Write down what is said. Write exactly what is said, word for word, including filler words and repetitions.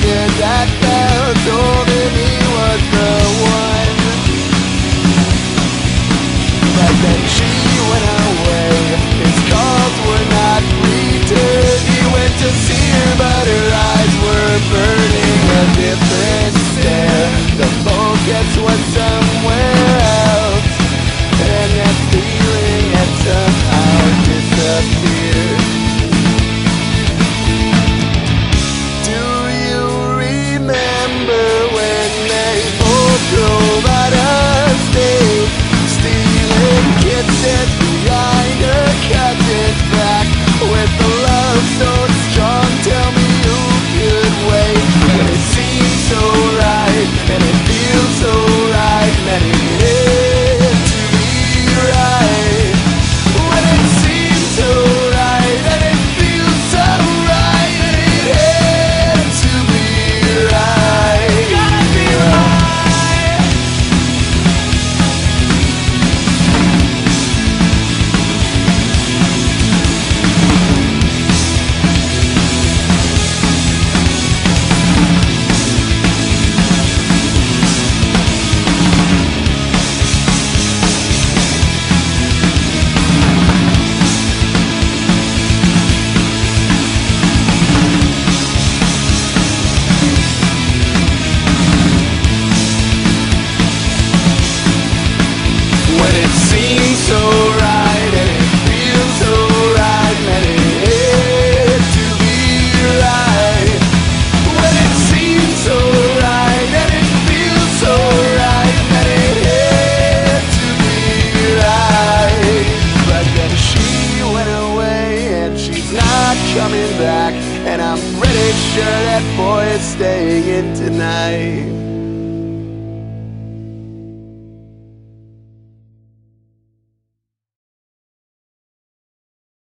kid that fell told him he was the one. But then she went away, his calls were not greeted. He went to see her, but her eyes were burning a different stare. The focus was somewhere else, and that feeling had somehow disappeared. Do you remember when they both drove out of state, stealing kisses behind her cousin's back, with a love so strong? Tell me who could wait when it seems so right, and it feels so right, and it had to be right. When it seems so right, and it feels so right, and it had to be right. Gotta be right. When it seems so right, and it feels so right, and it had to be right. When it seems so right, and it feels so right, and it had to be right. But then she went away, and she's not coming back, and I'm pretty sure that boy is staying in tonight.